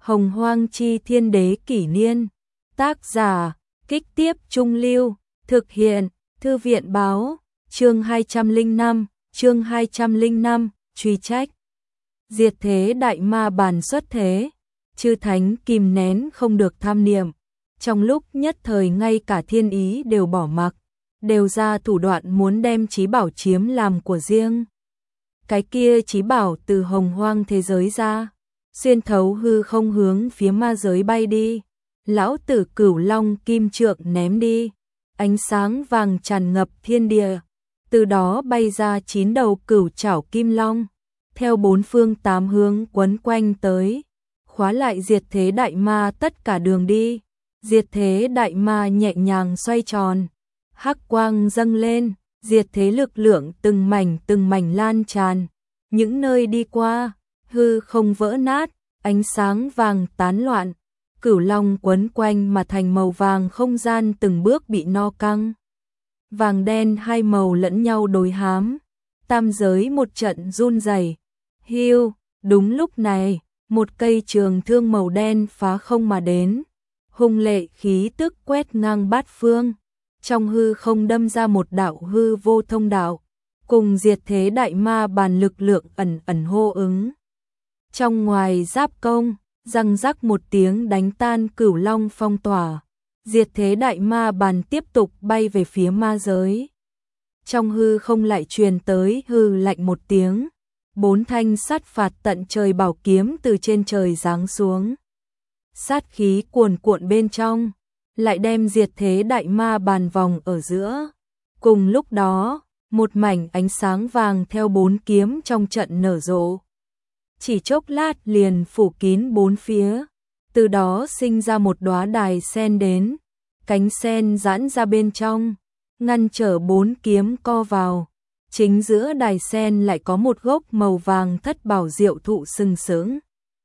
Hồng Hoang Chi Thiên Đế Kỷ Niên. Tác giả, Kích Tiếp Trung Lưu. Thực hiện, Thư viện Báo. Chương 205, truy trách. Diệt thế đại ma bàn xuất thế. Chư thánh kìm nén không được tham niệm. Trong lúc nhất thời ngay cả thiên ý đều bỏ mặc, đều ra thủ đoạn muốn đem chí bảo chiếm làm của riêng. Cái kia chí bảo từ hồng hoang thế giới ra, xuyên thấu hư không hướng phía ma giới bay đi. Lão tử Cửu Long kim trượng ném đi, ánh sáng vàng tràn ngập thiên địa, từ đó bay ra 9 đầu cửu trảo kim long, theo bốn phương tám hướng quấn quanh tới, khóa lại diệt thế đại ma tất cả đường đi. Diệt thế đại ma nhẹ nhàng xoay tròn, hắc quang dâng lên, diệt thế lực lượng từng mảnh lan tràn, những nơi đi qua, hư không vỡ nát, ánh sáng vàng tán loạn, cửu long quấn quanh mà thành màu vàng, không gian từng bước bị no căng. Vàng đen hai màu lẫn nhau đối hám, tam giới một trận run rẩy. Hiu, đúng lúc này, một cây trường thương màu đen phá không mà đến, hung lệ khí tức quét ngang bát phương, trong hư không đâm ra một đạo hư vô thông đạo, cùng diệt thế đại ma bàn lực lượng ẩn ẩn hô ứng. Trong ngoài giáp công, răng rắc một tiếng đánh tan cửu long phong tỏa, diệt thế đại ma bàn tiếp tục bay về phía ma giới. Trong hư không lại truyền tới hư lạnh một tiếng, 4 thanh sát phạt tận trời bảo kiếm từ trên trời giáng xuống. Sát khí cuồn cuộn bên trong, lại đem diệt thế đại ma bàn vòng ở giữa. Cùng lúc đó, một mảnh ánh sáng vàng theo 4 kiếm trong trận nở rộ. Chỉ chốc lát liền phủ kín 4 phía, từ đó sinh ra một đóa đài sen đến, cánh sen giãn ra bên trong, ngăn trở 4 kiếm co vào. Chính giữa đài sen lại có một gốc màu vàng thất bảo diệu thụ sừng sững.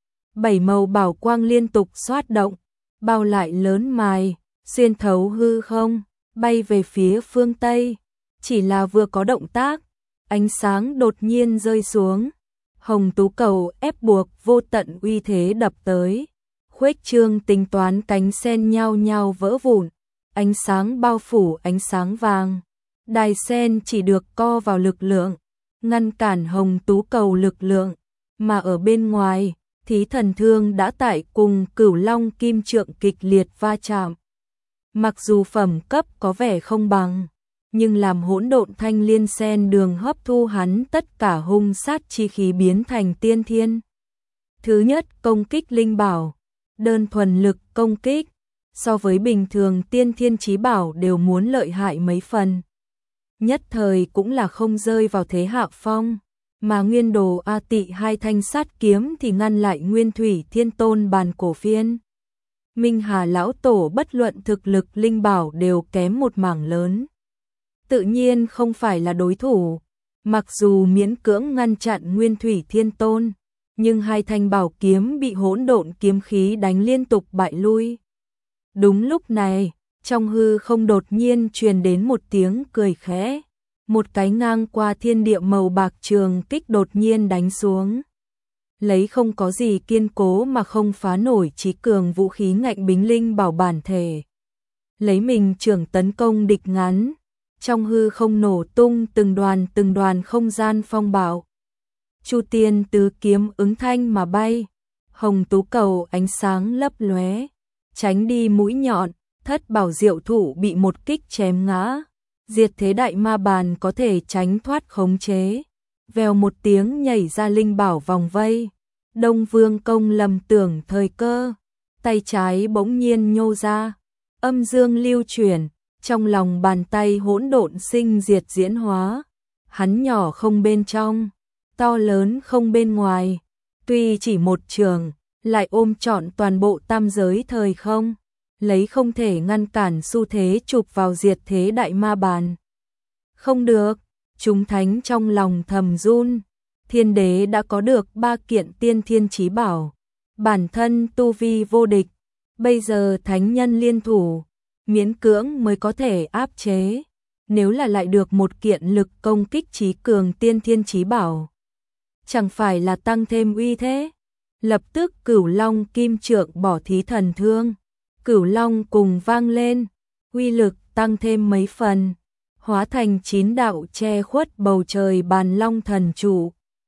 7 màu bảo quang liên tục xoát động, bao lại lớn mài, xuyên thấu hư không, bay về phía phương Tây. Chỉ là vừa có động tác, ánh sáng đột nhiên rơi xuống. Hồng tú cầu ép buộc vô tận uy thế đập tới, khuếch trương tính toán cánh sen nhao nhao vỡ vụn, ánh sáng bao phủ ánh sáng vàng. Đài sen chỉ được co vào lực lượng, ngăn cản hồng tú cầu lực lượng, mà ở bên ngoài, Thí Thần Thương đã tại cùng Cửu Long kim trượng kịch liệt va chạm. Mặc dù phẩm cấp có vẻ không bằng, nhưng làm hỗn độn thanh liên sen đường hấp thu hắn tất cả hung sát chi khí biến thành tiên thiên. Thứ nhất, công kích linh bảo, đơn thuần lực công kích, so với bình thường tiên thiên chí bảo đều muốn lợi hại mấy phần. Nhất thời cũng là không rơi vào thế hạ phong, mà Nguyên Đồ A Tị 2 thanh sát kiếm thì ngăn lại Nguyên Thủy Thiên Tôn bàn cổ phiên. Minh Hà lão tổ bất luận thực lực linh bảo đều kém một mảng lớn, tự nhiên không phải là đối thủ. Mặc dù miễn cưỡng ngăn chặn Nguyên Thủy Thiên Tôn, nhưng 2 thanh bảo kiếm bị hỗn độn kiếm khí đánh liên tục bại lui. Đúng lúc này, trong hư không đột nhiên truyền đến một tiếng cười khẽ, một cái ngang qua thiên địa màu bạc trường kích đột nhiên đánh xuống. Lấy không có gì kiên cố mà không phá nổi chí cường vũ khí ngạnh bính linh bảo bản thể. Lấy mình trưởng tấn công địch ngắn, trong hư không nổ tung từng đoàn không gian phong bạo. Chu Tiên tứ kiếm ứng thanh mà bay, hồng tú cầu ánh sáng lấp lóe, tránh đi mũi nhọn, thất bảo diệu thụ bị một kích chém ngã. Diệt thế đại ma bàn có thể tránh thoát khống chế, vèo một tiếng nhảy ra linh bảo vòng vây. Đông Vương Công lầm tưởng thời cơ, tay trái bỗng nhiên nhô ra, âm dương lưu chuyển, trong lòng bàn tay hỗn độn sinh diệt diễn hóa. Hắn nhỏ không bên trong, to lớn không bên ngoài, tuy chỉ một trường, lại ôm trọn toàn bộ tam giới thời không, lấy không thể ngăn cản xu thế chụp vào diệt thế đại ma bàn. Không được, chúng thánh trong lòng thầm run. Thiên đế đã có được 3 kiện tiên thiên chí bảo, bản thân tu vi vô địch, bây giờ thánh nhân liên thủ, miễn cưỡng mới có thể áp chế. Nếu là lại được một kiện lực công kích chí cường tiên thiên chí bảo, chẳng phải là tăng thêm uy thế. Lập tức Cửu Long kim trượng bỏ thí thần thương, Cửu Long cùng vang lên, uy lực tăng thêm mấy phần, hóa thành 9 đạo che khuất bầu trời bàn long thần trụ.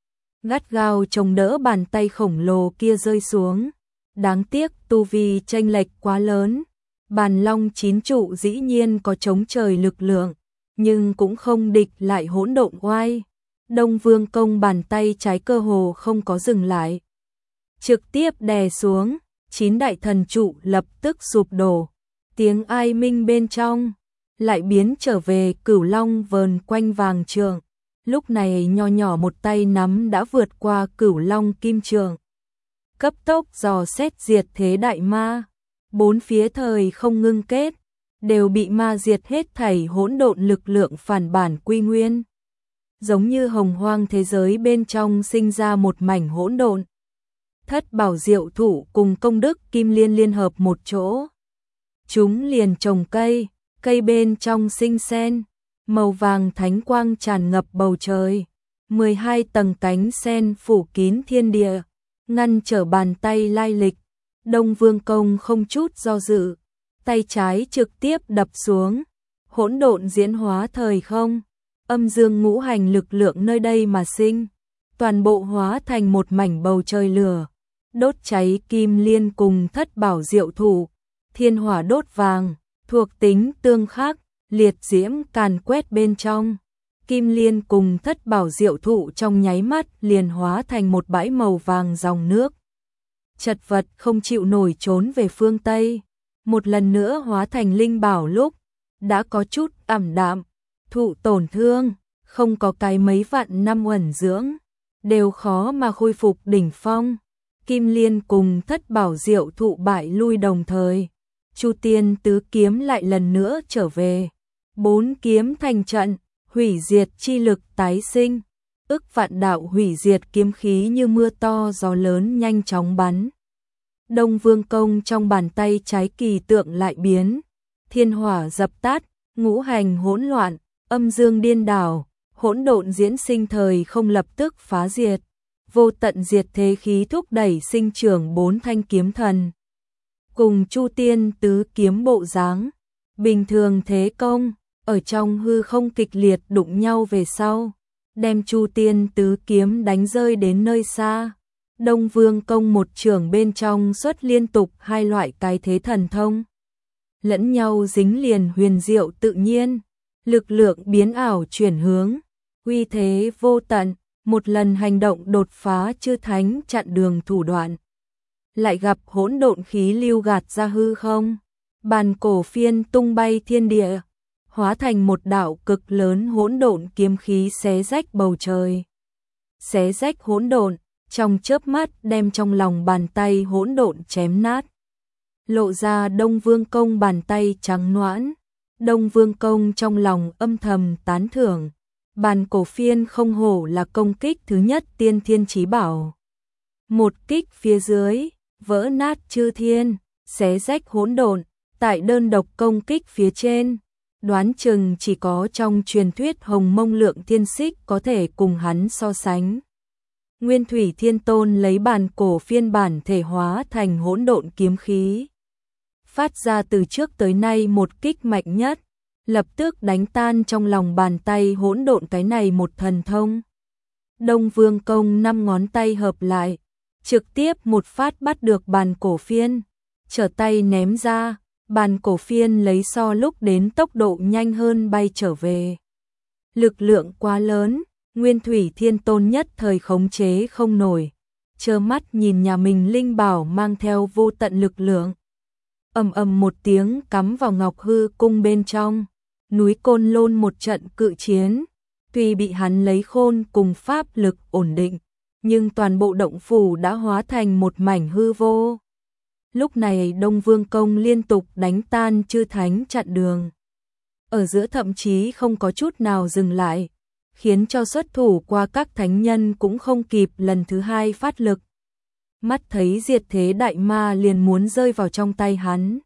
Gắt gao chống đỡ bàn tay khổng lồ kia rơi xuống. Đáng tiếc tu vi chênh lệch quá lớn. Bàn long 9 trụ dĩ nhiên có chống trời lực lượng, nhưng cũng không địch lại hỗn độn oai. Đông Vương Công bàn tay trái cơ hồ không có dừng lại, trực tiếp đè xuống, 9 đại thần trụ lập tức sụp đổ. Tiếng ai minh bên trong lại biến trở về Cửu Long vờn quanh vàng trượng. Lúc này nho nhỏ một tay nắm đã vượt qua Cửu Long kim trượng, cấp tốc dò xét diệt thế đại ma. Bốn phía thời không ngưng kết, đều bị ma diệt hết thảy hỗn độn lực lượng phản bản quy nguyên. Giống như hồng hoang thế giới bên trong sinh ra một mảnh hỗn độn. Thất bảo diệu thủ cùng công đức kim liên liên hợp một chỗ. Chúng liền trồng cây, cây bên trong sinh sen, màu vàng thánh quang tràn ngập bầu trời. 12 tầng cánh sen phủ kín thiên địa, ngăn trở bàn tay lai lịch. Đông Vương Công không chút do dự, tay trái trực tiếp đập xuống, hỗn độn diễn hóa thời không, âm dương ngũ hành lực lượng nơi đây mà sinh, toàn bộ hóa thành một mảnh bầu trời lửa, đốt cháy kim liên cùng thất bảo diệu thủ, thiên hỏa đốt vàng, thuộc tính tương khắc, liệt diễm càn quét bên trong. Kim liên cùng thất bảo diệu thụ trong nháy mắt liền hóa thành một bãi màu vàng dòng nước. Chật vật không chịu nổi trốn về phương Tây, một lần nữa hóa thành linh bảo lúc, đã có chút ảm đạm, thụ tổn thương, không có cái mấy vạn năm uẩn dưỡng, đều khó mà khôi phục đỉnh phong. Kim liên cùng thất bảo diệu thụ bại lui đồng thời, Chu Tiên tứ kiếm lại lần nữa trở về, 4 kiếm thành trận, hủy diệt chi lực tái sinh, ức vạn đạo hủy diệt kiếm khí như mưa to gió lớn nhanh chóng bắn. Đông Vương Công trong bàn tay trái kỳ tượng lại biến, thiên hỏa dập tắt, ngũ hành hỗn loạn, âm dương điên đảo, hỗn độn diễn sinh thời không lập tức phá diệt, vô tận diệt thế khí thúc đẩy sinh trưởng 4 thanh kiếm thần. Cùng Chu Tiên tứ kiếm bộ dáng, bình thường thế công, ở trong hư không kịch liệt đụng nhau về sau, đem Chu Tiên tứ kiếm đánh rơi đến nơi xa. Đông Vương Công một trường bên trong xuất liên tục 2 loại cái thế thần thông, lẫn nhau dính liền huyền diệu tự nhiên, lực lượng biến ảo chuyển hướng, uy thế vô tận, một lần hành động đột phá chư thánh chặn đường thủ đoạn. Lại gặp hỗn độn khí lưu gạt ra hư không, bàn cổ phiên tung bay thiên địa, hóa thành một đạo cực lớn hỗn độn kiếm khí xé rách bầu trời. Xé rách hỗn độn, trong chớp mắt đem trong lòng bàn tay hỗn độn chém nát. Lộ ra Đông Vương Công bàn tay trắng nõn. Đông Vương Công trong lòng âm thầm tán thưởng, bàn cổ phiên không hổ là công kích thứ nhất tiên thiên chí bảo. Một kích phía dưới, vỡ nát chư thiên, xé rách hỗn độn, tại đơn độc công kích phía trên, đoán chừng chỉ có trong truyền thuyết Hồng Mông Lượng Thiên Xích có thể cùng hắn so sánh. Nguyên Thủy Thiên Tôn lấy bàn cổ phiên bản thể hóa thành hỗn độn kiếm khí, phát ra từ trước tới nay một kích mạnh nhất, lập tức đánh tan trong lòng bàn tay hỗn độn cái này một thần thông. Đông Vương Công 5 ngón tay hợp lại, trực tiếp một phát bắt được bàn cổ phiên, trở tay ném ra, bàn cổ phiên lấy so lúc đến tốc độ nhanh hơn bay trở về. Lực lượng quá lớn, Nguyên Thủy Thiên Tôn nhất thời khống chế không nổi, trơ mắt nhìn nhà mình linh bảo mang theo vô tận lực lượng. Ầm ầm một tiếng cắm vào Ngọc Hư cung bên trong, núi Côn Lôn một trận cự chiến, tuy bị hắn lấy khôn cùng pháp lực ổn định, nhưng toàn bộ động phủ đã hóa thành một mảnh hư vô. Lúc này Đông Vương Công liên tục đánh tan chư thánh chặn đường, ở giữa thậm chí không có chút nào dừng lại, khiến cho xuất thủ qua các thánh nhân cũng không kịp lần thứ hai phát lực. Mắt thấy diệt thế đại ma liền muốn rơi vào trong tay hắn.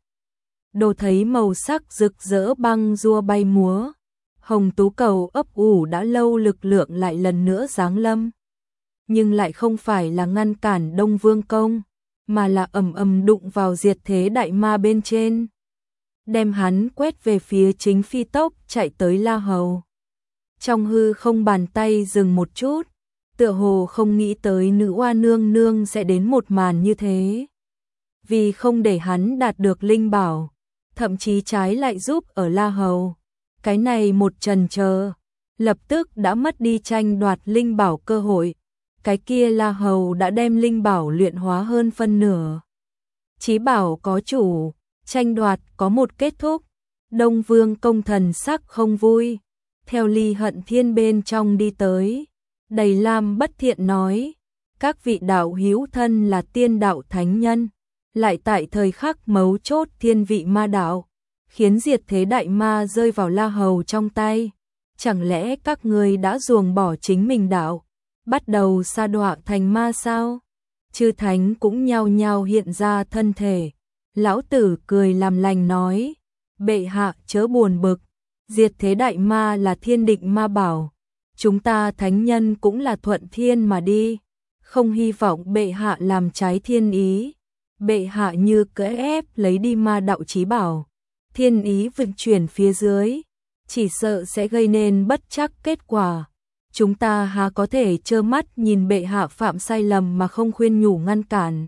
Đồ thấy màu sắc rực rỡ băng rua bay múa, hồng tú cầu ấp ủ đã lâu lực lượng lại lần nữa giáng lâm. nhưng lại không phải là ngăn cản Đông Vương Công, mà là ầm ầm đụng vào diệt thế đại ma bên trên, đem hắn quét về phía chính phi tốc chạy tới La Hầu. Trong hư không bàn tay dừng một chút, tựa hồ không nghĩ tới nữ oa nương nương sẽ đến một màn như thế. Vì không để hắn đạt được linh bảo, thậm chí trái lại giúp ở La Hầu. Cái này một chần chờ, lập tức đã mất đi tranh đoạt linh bảo cơ hội. Cái kia La Hầu đã đem linh bảo luyện hóa hơn phân nửa. Chí bảo có chủ, tranh đoạt có một kết thúc. Đông Vương Công thần sắc không vui, theo Ly Hận Thiên bên trong đi tới, đầy lam bất thiện nói: các vị đạo hữu thân là tiên đạo thánh nhân, lại tại thời khắc mấu chốt thiên vị ma đạo, khiến diệt thế đại ma rơi vào La Hầu trong tay. Chẳng lẽ các ngươi đã ruồng bỏ chính mình đạo, bắt đầu sa đọa thành ma sao? Chư thánh cũng nhao nhao hiện ra thân thể. Lão tử cười làm lành nói: bệ hạ chớ buồn bực, diệt thế đại ma là thiên định ma bảo, chúng ta thánh nhân cũng là thuận thiên mà đi, không hy vọng bệ hạ làm trái thiên ý. Bệ hạ như cưỡng ép lấy đi ma đạo chí bảo, thiên ý vận chuyển phía dưới, chỉ sợ sẽ gây nên bất trắc kết quả. Chúng ta há có thể trơ mắt nhìn bệ hạ phạm sai lầm mà không khuyên nhủ ngăn cản.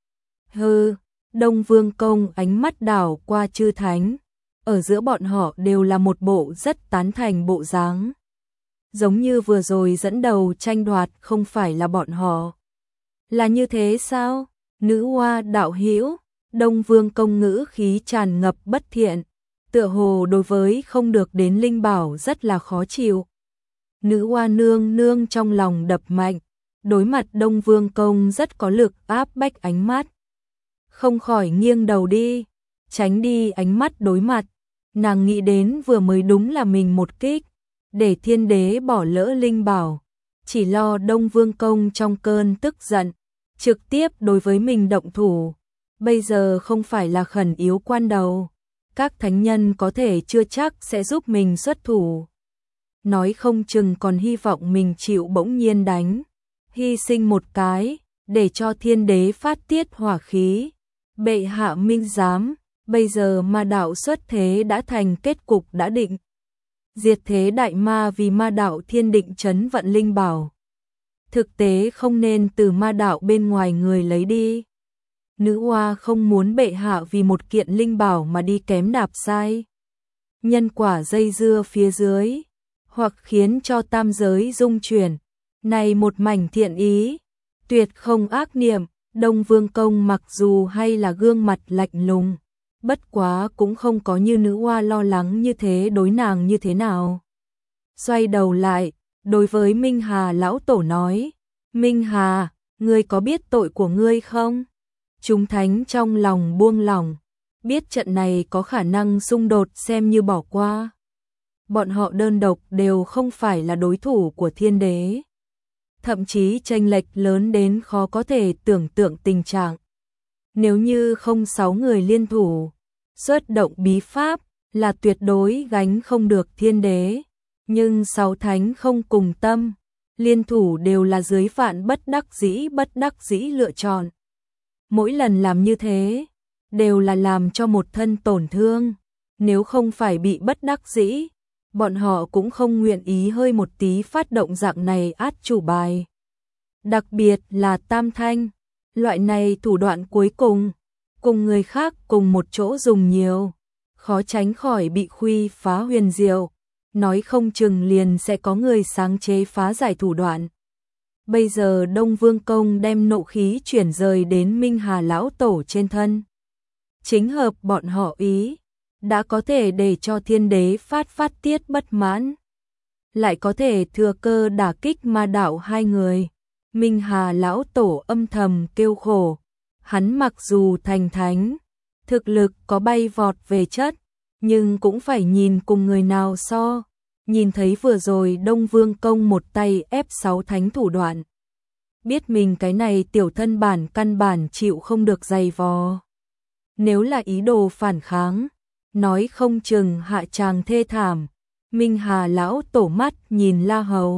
Hừ, Đông Vương Công ánh mắt đảo qua chư thánh, ở giữa bọn họ đều là một bộ rất tán thành bộ dáng. Giống như vừa rồi dẫn đầu tranh đoạt không phải là bọn họ. Là như thế sao? Nữ oa đạo hữu, Đông Vương Công ngữ khí tràn ngập bất thiện, tựa hồ đối với không được đến linh bảo rất là khó chịu. Nữ oa nương nương trong lòng đập mạnh, đối mặt Đông Vương Công rất có lực áp bách ánh mắt. Không khỏi nghiêng đầu đi, tránh đi ánh mắt đối mặt. Nàng nghĩ đến vừa mới đúng là mình một kích, để thiên đế bỏ lỡ linh bảo, chỉ lo Đông Vương Công trong cơn tức giận, trực tiếp đối với mình động thủ. Bây giờ không phải là khẩn yếu quan đầu, các thánh nhân có thể chưa chắc sẽ giúp mình xuất thủ. Nói không chừng còn hy vọng mình chịu bỗng nhiên đánh, hy sinh một cái, để cho thiên đế phát tiết hỏa khí. Bệ hạ minh giám, bây giờ ma đạo xuất thế đã thành kết cục đã định. Diệt thế đại ma vì ma đạo thiên định trấn vận linh bảo. Thực tế không nên từ ma đạo bên ngoài người lấy đi. Nữ oa không muốn bệ hạ vì một kiện linh bảo mà đi kém đạp sai. Nhân quả dây dưa phía dưới, hoặc khiến cho tam giới rung chuyển. Này một mảnh thiện ý, tuyệt không ác niệm. Đông Vương Công mặc dù hay là gương mặt lạnh lùng, bất quá cũng không có như nữ oa lo lắng như thế đối nàng như thế nào. Xoay đầu lại, đối với Minh Hà lão tổ nói: Minh Hà, ngươi có biết tội của ngươi không? Chúng thánh trong lòng buông lỏng, biết trận này có khả năng xung đột xem như bỏ qua. Bọn họ đơn độc đều không phải là đối thủ của thiên đế. Thậm chí chênh lệch lớn đến khó có thể tưởng tượng tình trạng. Nếu như không 6 người liên thủ, xuất động bí pháp là tuyệt đối gánh không được thiên đế. Nhưng 6 thánh không cùng tâm, liên thủ đều là dưới vạn bất đắc dĩ lựa chọn. Mỗi lần làm như thế, đều là làm cho một thân tổn thương. Nếu không phải bị bất đắc dĩ, bọn họ cũng không nguyện ý hơi một tí phát động dạng này át chủ bài. Đặc biệt là tam thanh, loại này thủ đoạn cuối cùng người khác cùng một chỗ dùng nhiều, khó tránh khỏi bị khuy phá huyền diệu, nói không chừng liền sẽ có người sáng chế phá giải thủ đoạn. Bây giờ Đông Vương Công đem nộ khí chuyển rời đến Minh Hà lão tổ trên thân. Chính hợp bọn họ ý, đã có thể để cho thiên đế phát tiết bất mãn, lại có thể thừa cơ đả kích ma đạo hai người. Minh Hà lão tổ âm thầm kêu khổ, hắn mặc dù thành thánh, thực lực có bay vọt về chất, nhưng cũng phải nhìn cùng người nào so. Nhìn thấy vừa rồi Đông Vương Công một tay ép 6 thánh thủ đoạn, biết mình cái này tiểu thân bản căn bản chịu không được dày vò. Nếu là ý đồ phản kháng, nói không chừng hạ tràng thê thảm. Minh Hà lão tổ mắt nhìn La Hầu,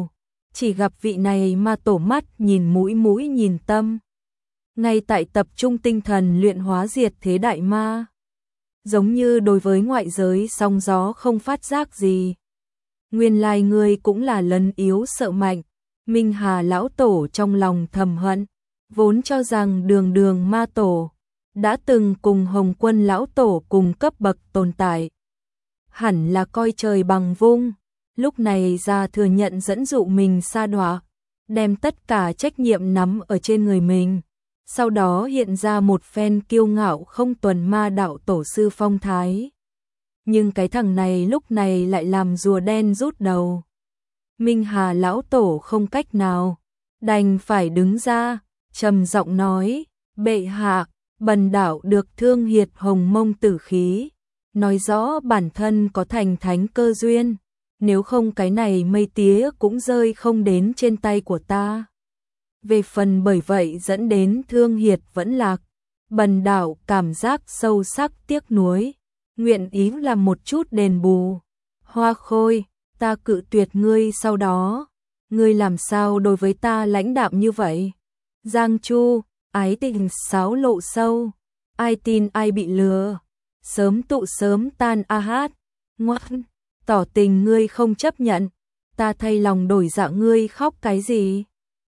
chỉ gặp vị này ma tổ mắt nhìn mũi mũi nhìn tâm. Ngay tại tập trung tinh thần luyện hóa diệt thế đại ma. Giống như đối với ngoại giới sóng gió không phát giác gì. Nguyên lai ngươi cũng là lấn yếu sợ mạnh. Minh Hà lão tổ trong lòng thầm hận, vốn cho rằng đường đường ma tổ đã từng cùng Hồng Quân lão tổ cùng cấp bậc tồn tại, hẳn là coi trời bằng vung, lúc này ra thừa nhận dẫn dụ mình sa đọa, đem tất cả trách nhiệm nắm ở trên người mình. Sau đó hiện ra một phen kiêu ngạo không tuần ma đạo tổ sư phong thái. Nhưng cái thằng này lúc này lại làm rùa đen rút đầu. Minh Hà lão tổ không cách nào, đành phải đứng ra, trầm giọng nói, bệ hạ, bần đạo được thương hiệt hồng mông tử khí, nói rõ bản thân có thành thánh cơ duyên, nếu không cái này mây tía cũng rơi không đến trên tay của ta. Về phần bởi vậy dẫn đến thương hiệt vẫn lạc, bần đạo cảm giác sâu sắc tiếc nuối, nguyện ý làm một chút đền bù. Hoa Khôi, ta cự tuyệt ngươi sau đó, ngươi làm sao đối với ta lãnh đạm như vậy? Giang Chu, ái tình sáo lộ sâu, ai tin ai bị lừa, sớm tụ sớm tan a hát, ngoan, tỏ tình ngươi không chấp nhận, ta thay lòng đổi dạ ngươi khóc cái gì?